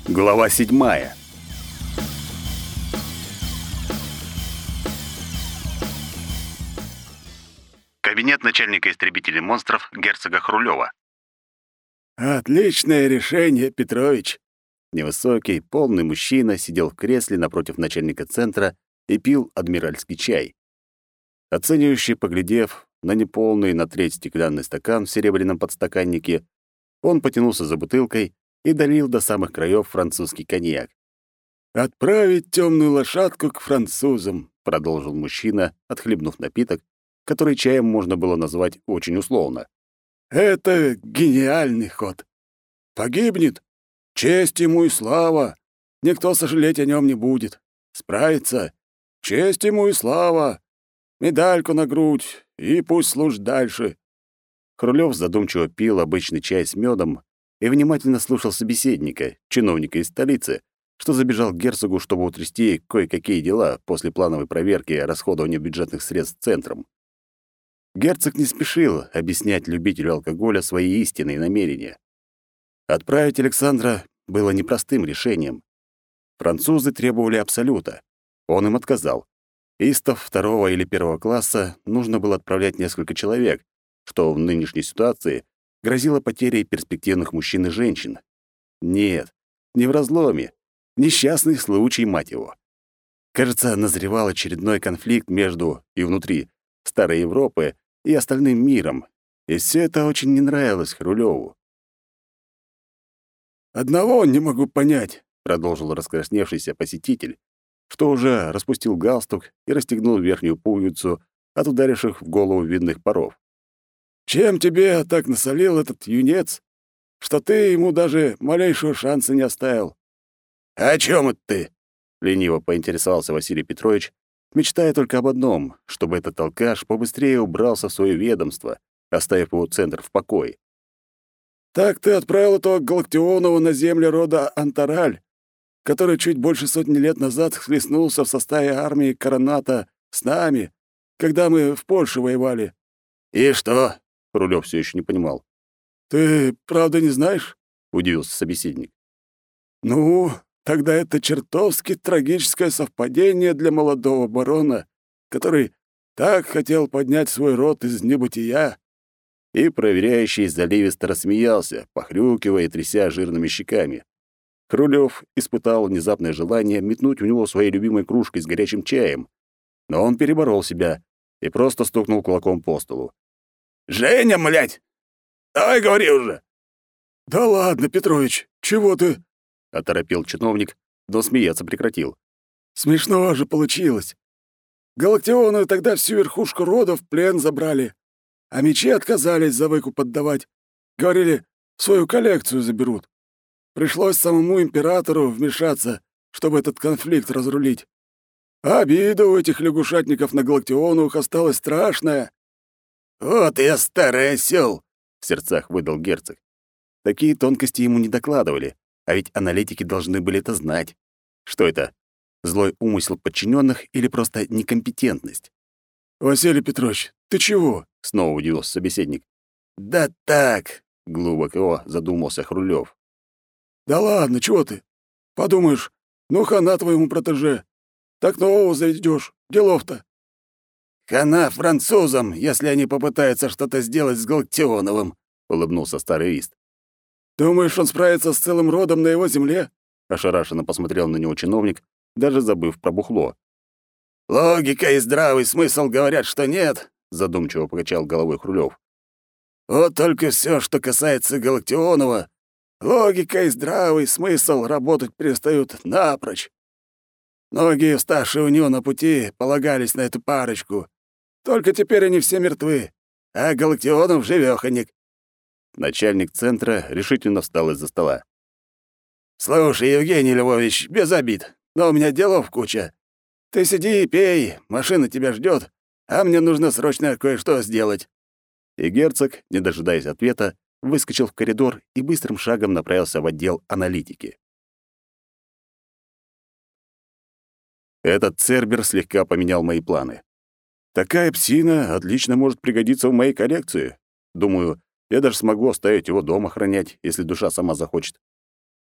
Глава 7. Кабинет начальника истребителей монстров герцога Хрулёва. «Отличное решение, Петрович!» Невысокий, полный мужчина сидел в кресле напротив начальника центра и пил адмиральский чай. Оценивающе поглядев на неполный на треть стеклянный стакан в серебряном подстаканнике, он потянулся за бутылкой и долил до самых краев французский коньяк. «Отправить темную лошадку к французам», — продолжил мужчина, отхлебнув напиток, который чаем можно было назвать очень условно. «Это гениальный ход. Погибнет. Честь ему и слава. Никто сожалеть о нем не будет. Справится. Честь ему и слава. Медальку на грудь, и пусть служит дальше». Хрулёв задумчиво пил обычный чай с медом и внимательно слушал собеседника, чиновника из столицы, что забежал к герцогу, чтобы утрясти кое-какие дела после плановой проверки расходования бюджетных средств центром. Герцог не спешил объяснять любителю алкоголя свои истинные намерения. Отправить Александра было непростым решением. Французы требовали абсолюта. Он им отказал. Истов второго или первого класса нужно было отправлять несколько человек, что в нынешней ситуации грозило потерей перспективных мужчин и женщин. Нет, не в разломе. Несчастный случай, мать его. Кажется, назревал очередной конфликт между и внутри старой Европы и остальным миром, и все это очень не нравилось Хрулёву. «Одного не могу понять», — продолжил раскрасневшийся посетитель, что уже распустил галстук и расстегнул верхнюю пуговицу от ударивших в голову видных паров. «Чем тебе так насолил этот юнец, что ты ему даже малейшего шанса не оставил?» «О чем это ты?» — лениво поинтересовался Василий Петрович, мечтая только об одном, чтобы этот алкаш побыстрее убрался в свое ведомство, оставив его центр в покое. «Так ты отправил этого Галактионова на земли рода Антараль, который чуть больше сотни лет назад схлестнулся в составе армии Короната с нами, когда мы в Польше воевали». «И что?» — Рулёв все еще не понимал. «Ты правда не знаешь?» — удивился собеседник. «Ну, тогда это чертовски трагическое совпадение для молодого барона, который так хотел поднять свой род из небытия». И проверяющий заливисто рассмеялся, похрюкивая и тряся жирными щеками. Хрулёв испытал внезапное желание метнуть в него своей любимой кружкой с горячим чаем, но он переборол себя и просто стукнул кулаком по столу. «Женя, млядь! Давай говори уже!» «Да ладно, Петрович, чего ты?» — оторопел чиновник, но смеяться прекратил. «Смешно же получилось. Галактионы тогда всю верхушку рода в плен забрали, а мечи отказались за выкуп отдавать. Говорили, свою коллекцию заберут. Пришлось самому императору вмешаться, чтобы этот конфликт разрулить. А обида у этих лягушатников на Галактионовых осталась страшная». «Вот я старый осёл!» — в сердцах выдал герцог. Такие тонкости ему не докладывали, а ведь аналитики должны были это знать. Что это? Злой умысел подчиненных или просто некомпетентность? «Василий Петрович, ты чего?» — снова удивился собеседник. «Да так!» — глубоко задумался Хрулёв. «Да ладно, чего ты? Подумаешь, ну хана твоему протеже. Так нового заведёшь. Делов-то». «Хана французам, если они попытаются что-то сделать с Галактионовым», — улыбнулся старый Ист. «Думаешь, он справится с целым родом на его земле?» — ошарашенно посмотрел на него чиновник, даже забыв про бухло. «Логика и здравый смысл говорят, что нет», — задумчиво покачал головой Хрулёв. «Вот только все, что касается Галактионова, логика и здравый смысл работать перестают напрочь. Многие вставшие у него на пути полагались на эту парочку. Только теперь они все мертвы, а Галактионов живёхонек». Начальник центра решительно встал из-за стола. «Слушай, Евгений Львович, без обид, но у меня делов куча. Ты сиди и пей, машина тебя ждёт, а мне нужно срочно кое-что сделать». И герцог, не дожидаясь ответа, выскочил в коридор и быстрым шагом направился в отдел аналитики. Этот цербер слегка поменял мои планы. Такая псина отлично может пригодиться в моей коллекции. Думаю, я даже смогу оставить его дома охранять, если душа сама захочет.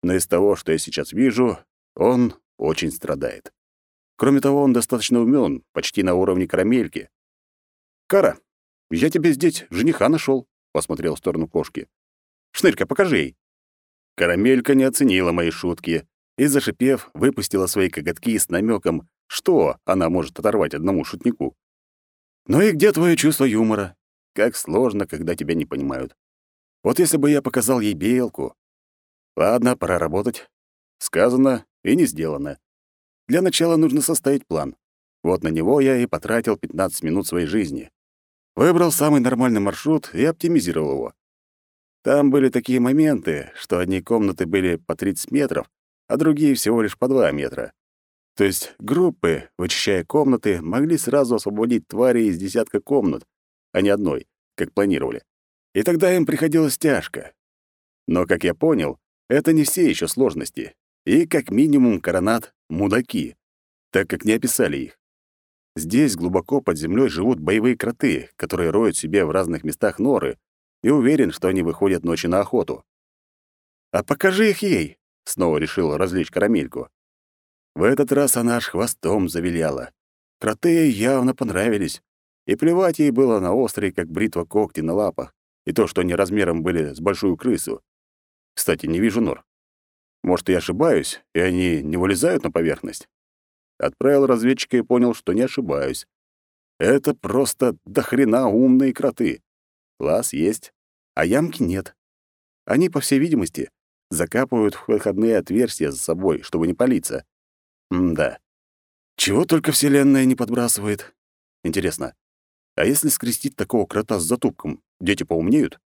но из того, что я сейчас вижу, он очень страдает. Кроме того, он достаточно умён, почти на уровне карамельки. «Кара, я тебе здесь жениха нашел», — посмотрел в сторону кошки. «Шнырька, покажи ей». Карамелька не оценила мои шутки и, зашипев, выпустила свои коготки с намеком, что она может оторвать одному шутнику. «Ну и где твое чувство юмора? Как сложно, когда тебя не понимают. Вот если бы я показал ей белку. Ладно, пора работать. Сказано и не сделано. Для начала нужно составить план. Вот на него я и потратил 15 минут своей жизни. Выбрал самый нормальный маршрут и оптимизировал его. Там были такие моменты, что одни комнаты были по 30 метров, а другие всего лишь по 2 метра. То есть группы, вычищая комнаты, могли сразу освободить твари из десятка комнат, а не одной, как планировали. И тогда им приходилось тяжко. Но, как я понял, это не все еще сложности. И, как минимум, Коронат — мудаки, так как не описали их. Здесь глубоко под землей живут боевые кроты, которые роют себе в разных местах норы, и уверен, что они выходят ночью на охоту. «А покажи их ей!» — снова решил развлечь Карамельку. В этот раз она аж хвостом завиляла. Кроты ей явно понравились, и плевать ей было на острые, как бритва, когти на лапах, и то, что они размером были с большую крысу. Кстати, не вижу нор. Может, я ошибаюсь, и они не вылезают на поверхность? Отправил разведчика и понял, что не ошибаюсь. Это просто дохрена умные кроты. Лаз есть, а ямки нет. Они, по всей видимости, закапывают выходные отверстия за собой, чтобы не палиться. Да. Чего только Вселенная не подбрасывает. Интересно, а если скрестить такого крота с затупком, дети поумнеют?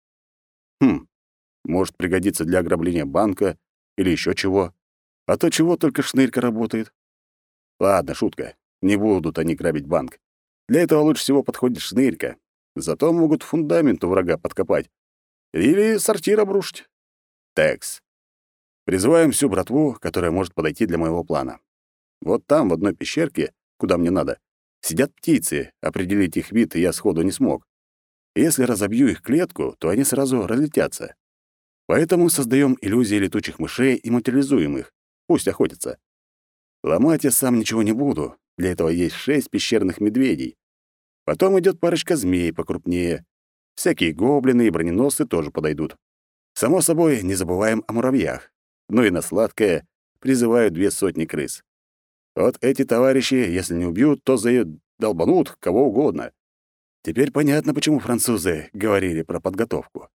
Может пригодиться для ограбления банка или еще чего. А то чего только шнырька работает. Ладно, шутка. Не будут они грабить банк. Для этого лучше всего подходит шнырька. Зато могут фундамент у врага подкопать. Или сортир обрушить. Текс. Призываем всю братву, которая может подойти для моего плана. Вот там, в одной пещерке, куда мне надо, сидят птицы. Определить их вид я сходу не смог. Если разобью их клетку, то они сразу разлетятся. Поэтому создаем иллюзии летучих мышей и материализуем их. Пусть охотятся. Ломать я сам ничего не буду. Для этого есть 6 пещерных медведей. Потом идет парочка змей покрупнее. Всякие гоблины и броненосцы тоже подойдут. Само собой, не забываем о муравьях. Ну и на сладкое призываю 200 крыс. Вот эти товарищи, если не убьют, то долбанут кого угодно. Теперь понятно, почему французы говорили про подготовку.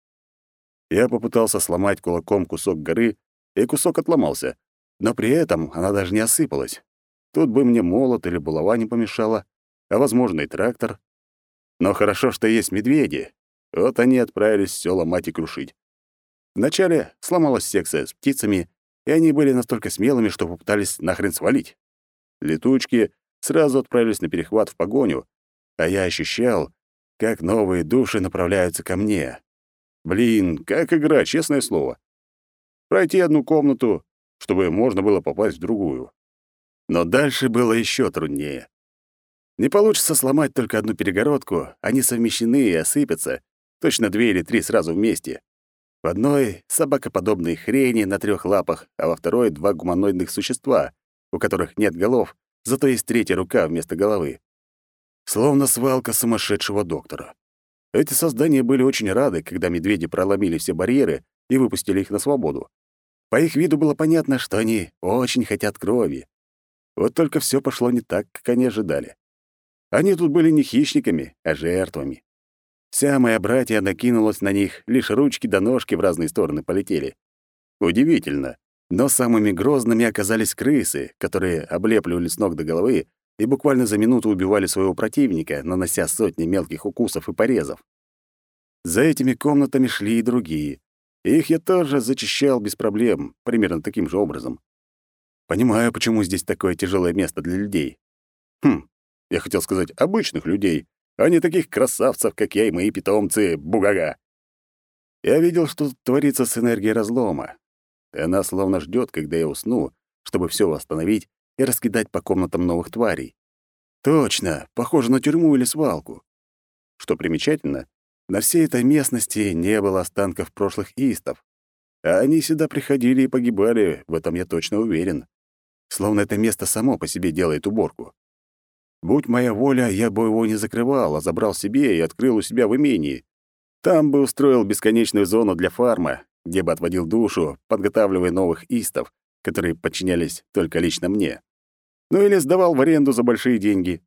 Я попытался сломать кулаком кусок горы, и кусок отломался, но при этом она даже не осыпалась. Тут бы мне молот или булава не помешало, а, возможно, и трактор. Но хорошо, что есть медведи. Вот они отправились всё ломать и крушить. Вначале сломалась секция с птицами, и они были настолько смелыми, что попытались нахрен свалить. Летучки сразу отправились на перехват в погоню, а я ощущал, как новые души направляются ко мне. Блин, как игра, честное слово. Пройти одну комнату, чтобы можно было попасть в другую. Но дальше было еще труднее. Не получится сломать только одну перегородку, они совмещены и осыпятся, точно 2 или 3 сразу вместе. В одной — собакоподобные хрени на 3 лапах, а во второй — 2 гуманоидных существа, у которых нет голов, зато есть 3-я рука вместо головы. Словно свалка сумасшедшего доктора. Эти создания были очень рады, когда медведи проломили все барьеры и выпустили их на свободу. По их виду было понятно, что они очень хотят крови. Вот только все пошло не так, как они ожидали. Они тут были не хищниками, а жертвами. Вся моя братья накинулась на них, лишь ручки до ножки в разные стороны полетели. Удивительно, но самыми грозными оказались крысы, которые облепливали с ног до головы и буквально за минуту убивали своего противника, нанося сотни мелких укусов и порезов. За этими комнатами шли и другие. Их я тоже зачищал без проблем, примерно таким же образом. Понимаю, почему здесь такое тяжелое место для людей. Я хотел сказать обычных людей, а не таких красавцев, как я и мои питомцы, бугага. Я видел, что творится с энергией разлома. И она словно ждет, когда я усну, чтобы все восстановить и раскидать по комнатам новых тварей. Точно, похоже на тюрьму или свалку. Что примечательно, на всей этой местности не было останков прошлых истов. А они сюда приходили и погибали, в этом я точно уверен. Словно это место само по себе делает уборку. Будь моя воля, я бы его не закрывал, а забрал себе и открыл у себя в имении. Там бы устроил бесконечную зону для фарма, где бы отводил душу, подготавливая новых истов, которые подчинялись только лично мне. Ну или сдавал в аренду за большие деньги.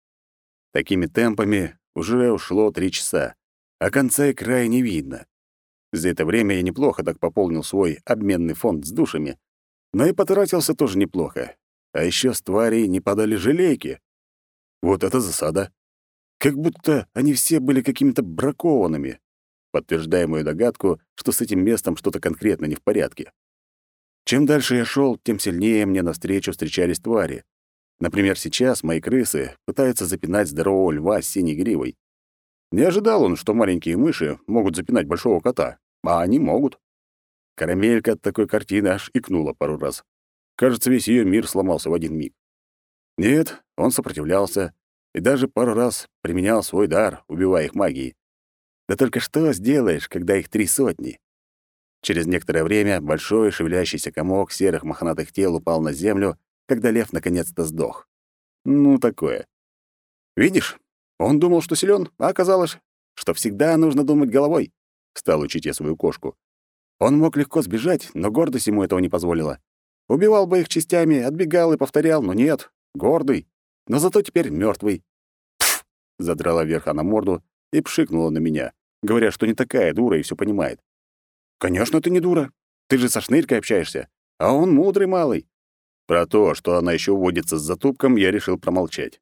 Такими темпами уже ушло 3 часа, а конца и края не видно. За это время я неплохо так пополнил свой обменный фонд с душами, но и потратился тоже неплохо. А еще с тварей не падали желейки. Вот это засада. Как будто они все были какими-то бракованными, подтверждая мою догадку, что с этим местом что-то конкретно не в порядке. Чем дальше я шел, тем сильнее мне навстречу встречались твари. Например, сейчас мои крысы пытаются запинать здорового льва с синей гривой. Не ожидал он, что маленькие мыши могут запинать большого кота, а они могут. Карамелька от такой картины аж икнула пару раз. Кажется, весь ее мир сломался в один миг. Нет, он сопротивлялся и даже пару раз применял свой дар, убивая их магией. Да только что сделаешь, когда их 3 сотни? Через некоторое время большой шевелящийся комок серых мохнатых тел упал на землю, когда лев наконец-то сдох. Ну, такое. Видишь, он думал, что силен, а оказалось, что всегда нужно думать головой. Стал учить я свою кошку. Он мог легко сбежать, но гордость ему этого не позволила. Убивал бы их частями, отбегал и повторял, но нет, гордый, но зато теперь мертвый. Пф! Задрала вверх она морду и пшикнула на меня, говоря, что не такая дура и все понимает. «Конечно, ты не дура. Ты же со шнырькой общаешься, а он мудрый малый». Про то, что она еще водится с затупком, я решил промолчать.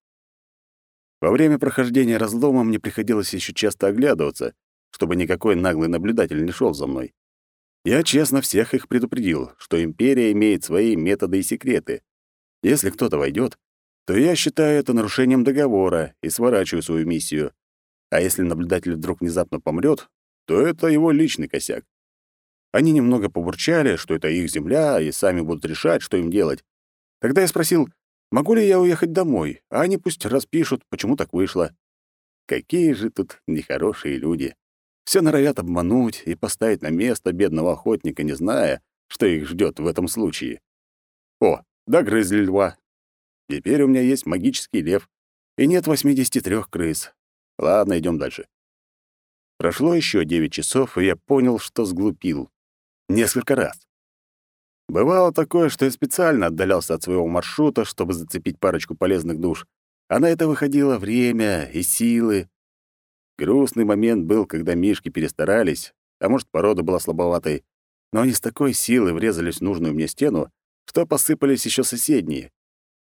Во время прохождения разлома мне приходилось еще часто оглядываться, чтобы никакой наглый наблюдатель не шел за мной. Я честно всех их предупредил, что Империя имеет свои методы и секреты. Если кто-то войдет, то я считаю это нарушением договора и сворачиваю свою миссию. А если наблюдатель вдруг внезапно помрет, то это его личный косяк. Они немного побурчали, что это их земля, и сами будут решать, что им делать. Тогда я спросил, могу ли я уехать домой, а они пусть распишут, почему так вышло. Какие же тут нехорошие люди. Все норовят обмануть и поставить на место бедного охотника, не зная, что их ждет в этом случае. О, догрызли льва. Теперь у меня есть магический лев, и нет 83 крыс. Ладно, идем дальше. Прошло еще 9 часов, и я понял, что сглупил. Несколько раз. Бывало такое, что я специально отдалялся от своего маршрута, чтобы зацепить парочку полезных душ, а на это выходило время и силы. Грустный момент был, когда мишки перестарались, а может, порода была слабоватой, но они с такой силой врезались в нужную мне стену, что посыпались еще соседние.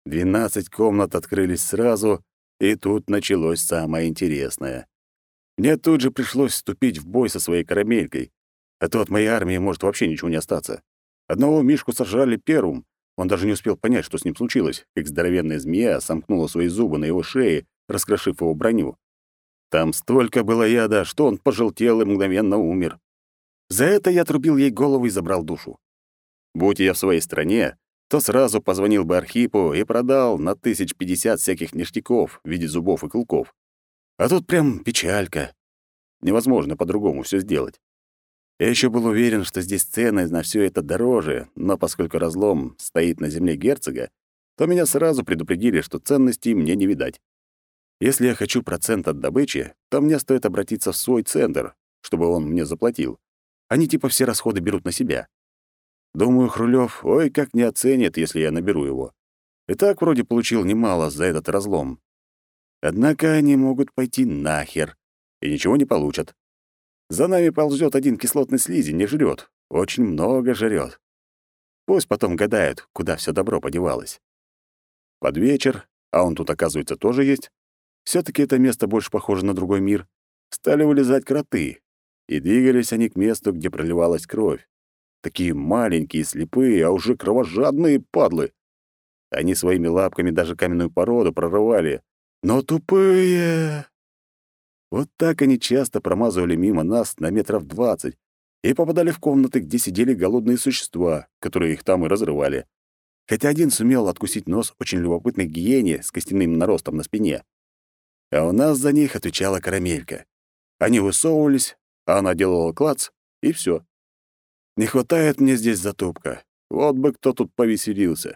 12 комнат открылись сразу, и тут началось самое интересное. Мне тут же пришлось вступить в бой со своей карамелькой, а то от моей армии может вообще ничего не остаться. Одного мишку сожрали первым, он даже не успел понять, что с ним случилось, как здоровенная змея сомкнула свои зубы на его шее, раскрошив его броню. Там столько было яда, что он пожелтел и мгновенно умер. За это я отрубил ей голову и забрал душу. Будь я в своей стране, то сразу позвонил бы Архипу и продал на 1050 всяких ништяков в виде зубов и клыков. А тут прям печалька. Невозможно по-другому все сделать. Я еще был уверен, что здесь цены на все это дороже, но поскольку разлом стоит на земле герцога, то меня сразу предупредили, что ценностей мне не видать. Если я хочу процент от добычи, то мне стоит обратиться в свой центр, чтобы он мне заплатил. Они типа все расходы берут на себя. Думаю, Хрулёв, ой, как не оценит, если я наберу его. И так вроде получил немало за этот разлом. Однако они могут пойти нахер и ничего не получат. За нами ползет один кислотный слизень, не жрет, очень много жрет. Пусть потом гадают, куда все добро подевалось. Под вечер, а он тут, оказывается, тоже есть, все таки это место больше похоже на другой мир, стали вылезать кроты, и двигались они к месту, где проливалась кровь. Такие маленькие, слепые, а уже кровожадные падлы. Они своими лапками даже каменную породу прорывали. Но тупые! Вот так они часто промазывали мимо нас на 20 метров и попадали в комнаты, где сидели голодные существа, которые их там и разрывали. Хотя один сумел откусить нос очень любопытной гиене с костяным наростом на спине. А у нас за них отвечала карамелька. Они высовывались, а она делала клац, и все. Не хватает мне здесь затупка. Вот бы кто тут повеселился.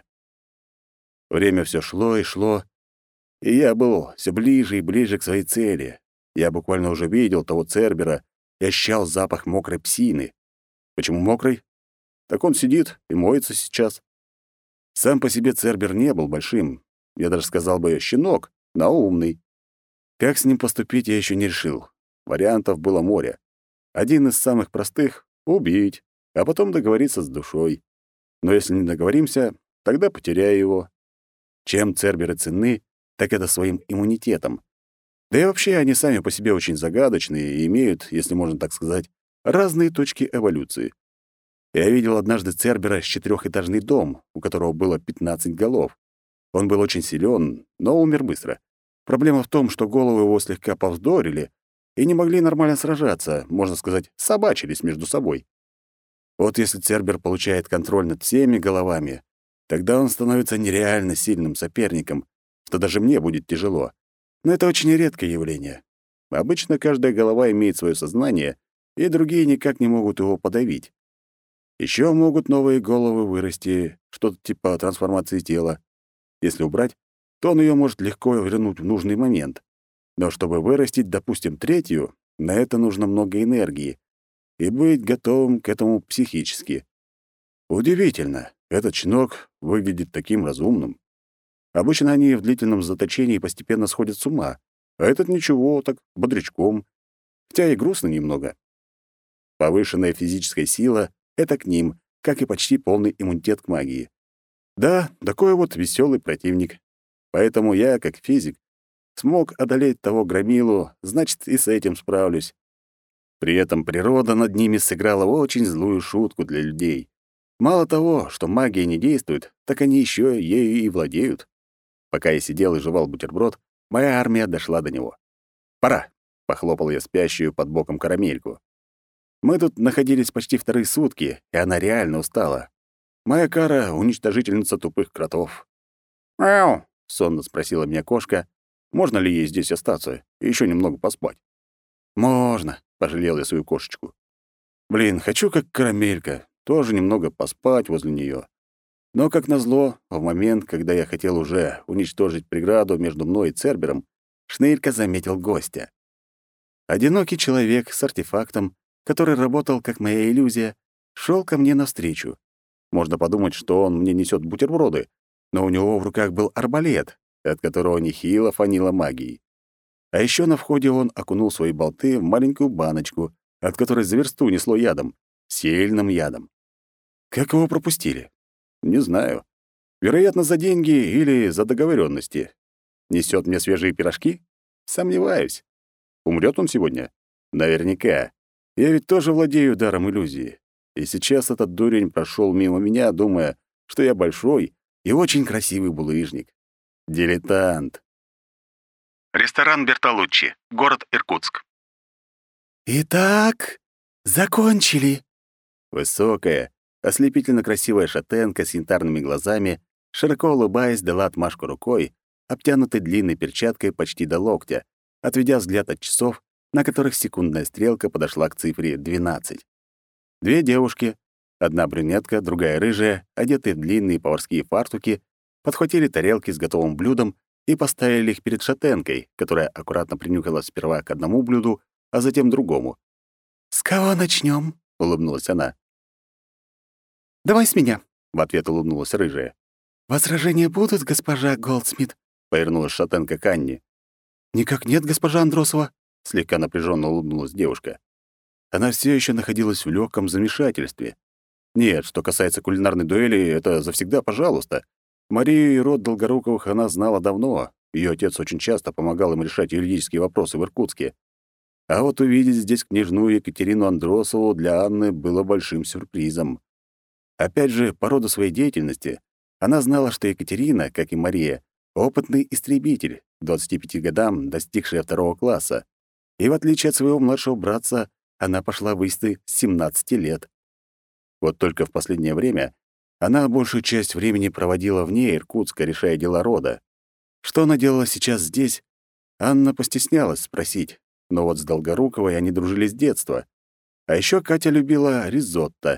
Время все шло и шло, и я был все ближе и ближе к своей цели. Я буквально уже видел того Цербера и ощущал запах мокрой псины. Почему мокрый? Так он сидит и моется сейчас. Сам по себе Цербер не был большим. Я даже сказал бы щенок, но умный. Как с ним поступить, я еще не решил. Вариантов было море. Один из самых простых — убить, а потом договориться с душой. Но если не договоримся, тогда потеряю его. Чем Церберы ценны, так это своим иммунитетом. Да и вообще они сами по себе очень загадочные и имеют, если можно так сказать, разные точки эволюции. Я видел однажды Цербера с 4-этажный дом, у которого было 15 голов. Он был очень силен, но умер быстро. Проблема в том, что головы его слегка повздорили и не могли нормально сражаться, можно сказать, собачились между собой. Вот если Цербер получает контроль над всеми головами, тогда он становится нереально сильным соперником, что даже мне будет тяжело. Но это очень редкое явление. Обычно каждая голова имеет свое сознание, и другие никак не могут его подавить. Еще могут новые головы вырасти, что-то типа трансформации тела. Если убрать, то он ее может легко вернуть в нужный момент. Но чтобы вырастить, допустим, третью, на это нужно много энергии. И быть готовым к этому психически. Удивительно, этот щенок выглядит таким разумным. Обычно они в длительном заточении постепенно сходят с ума, а этот ничего, так бодрячком, хотя и грустно немного. Повышенная физическая сила — это к ним, как и почти полный иммунитет к магии. Да, такой вот веселый противник. Поэтому я, как физик, смог одолеть того громилу, значит, и с этим справлюсь. При этом природа над ними сыграла очень злую шутку для людей. Мало того, что магия не действует, так они еще ею и владеют. Пока я сидел и жевал бутерброд, моя армия дошла до него. «Пора!» — похлопал я спящую под боком карамельку. Мы тут находились почти вторые сутки, и она реально устала. Моя кара — уничтожительница тупых кротов. «Мяу!» — сонно спросила меня кошка, можно ли ей здесь остаться и еще немного поспать. «Можно», — пожалел я свою кошечку. «Блин, хочу как карамелька, тоже немного поспать возле нее. Но, как назло, в момент, когда я хотел уже уничтожить преграду между мной и Цербером, Шнырька заметил гостя. Одинокий человек с артефактом, который работал как моя иллюзия, шел ко мне навстречу. Можно подумать, что он мне несет бутерброды, но у него в руках был арбалет, от которого нехило фанило магией. А еще на входе он окунул свои болты в маленькую баночку, от которой за версту несло ядом, сильным ядом. Как его пропустили? Не знаю. Вероятно, за деньги или за договоренности. Несет мне свежие пирожки? Сомневаюсь. Умрет он сегодня? Наверняка. Я ведь тоже владею даром иллюзии. И сейчас этот дурень прошел мимо меня, думая, что я большой и очень красивый булыжник. Дилетант. Ресторан Бертолуччи, город Иркутск. «Итак, закончили!» Высокая, ослепительно красивая шатенка с янтарными глазами, широко улыбаясь, дала отмашку рукой, обтянутой длинной перчаткой почти до локтя, отведя взгляд от часов, на которых секундная стрелка подошла к цифре 12. Две девушки, одна брюнетка, другая рыжая, одетые в длинные поварские фартуки, подхватили тарелки с готовым блюдом и поставили их перед шатенкой, которая аккуратно принюхалась сперва к одному блюду, а затем другому. «С кого начнем? Улыбнулась она. «Давай с меня», — в ответ улыбнулась рыжая. «Возражения будут, госпожа Голдсмит?» — повернулась шатенка к Анне. «Никак нет, госпожа Андросова», — слегка напряженно улыбнулась девушка. Она все еще находилась в легком замешательстве. Нет, что касается кулинарной дуэли, это завсегда пожалуйста. Марию и род Долгоруковых она знала давно. Ее отец очень часто помогал им решать юридические вопросы в Иркутске. А вот увидеть здесь княжну Екатерину Андросову для Анны было большим сюрпризом. Опять же, по роду своей деятельности, она знала, что Екатерина, как и Мария, опытный истребитель, к 25 годам достигшая 2 класса. И в отличие от своего младшего братца, она пошла в высты с 17 лет. Вот только в последнее время она большую часть времени проводила вне Иркутска, решая дела рода. Что она делала сейчас здесь, Анна постеснялась спросить, но вот с Долгоруковой они дружили с детства. А еще Катя любила ризотто,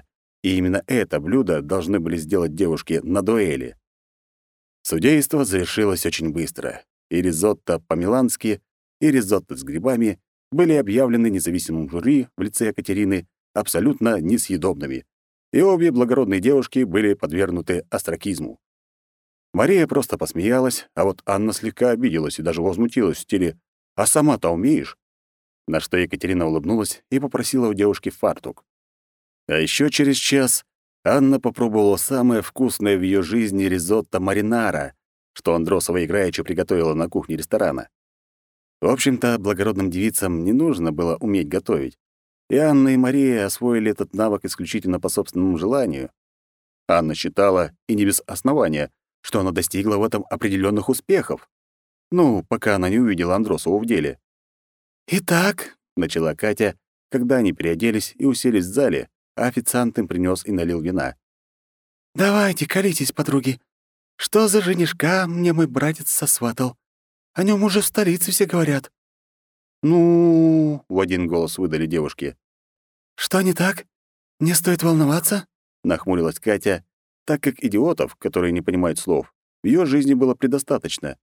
и именно это блюдо должны были сделать девушки на дуэли. Судейство завершилось очень быстро. И ризотто по-милански, и ризотто с грибами были объявлены независимым жюри в лице Екатерины абсолютно несъедобными, и обе благородные девушки были подвергнуты остракизму. Мария просто посмеялась, а вот Анна слегка обиделась и даже возмутилась в стиле «А сама-то умеешь?», на что Екатерина улыбнулась и попросила у девушки фартук. А еще через час Анна попробовала самое вкусное в ее жизни ризотто маринара, что Андросова играючи приготовила на кухне ресторана. В общем-то, благородным девицам не нужно было уметь готовить, и Анна и Мария освоили этот навык исключительно по собственному желанию. Анна считала, и не без основания, что она достигла в этом определенных успехов. Ну, пока она не увидела Андросову в деле. «Итак», — начала Катя, когда они переоделись и уселись в зале, а официант им принёс и налил вина. «Давайте, колитесь, подруги. Что за женишка мне мой братец сосватал? О нём уже в столице все говорят». «Ну...» — в один голос выдали девушки. «Что не так? Не стоит волноваться?» — нахмурилась Катя, так как идиотов, которые не понимают слов, в её жизни было предостаточно.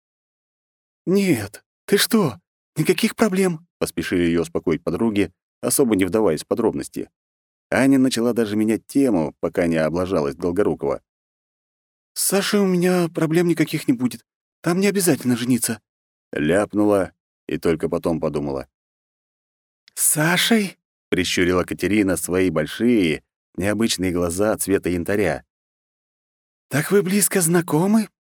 «Нет, ты что? Никаких проблем», — поспешили её успокоить подруги, особо не вдаваясь в подробности. Аня начала даже менять тему, пока не облажалась Долгорукова. «С Сашей у меня проблем никаких не будет. Там не обязательно жениться», — ляпнула и только потом подумала. «С Сашей?» — прищурила Катерина свои большие, необычные глаза цвета янтаря. «Так вы близко знакомы?»